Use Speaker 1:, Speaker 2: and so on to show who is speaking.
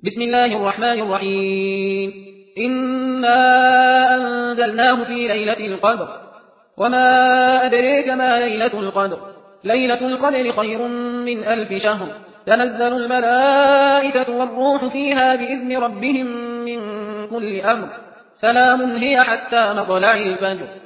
Speaker 1: بسم الله الرحمن الرحيم. إنا أنزلناه في ليلة القدر وما أدريك ما ليلة القدر. ليلة القدر خير من 1000 شهر. تنزل الملائكة والروح فيها بإذن ربهم من كل أمر. سلام هي حتى مطلع الفجر.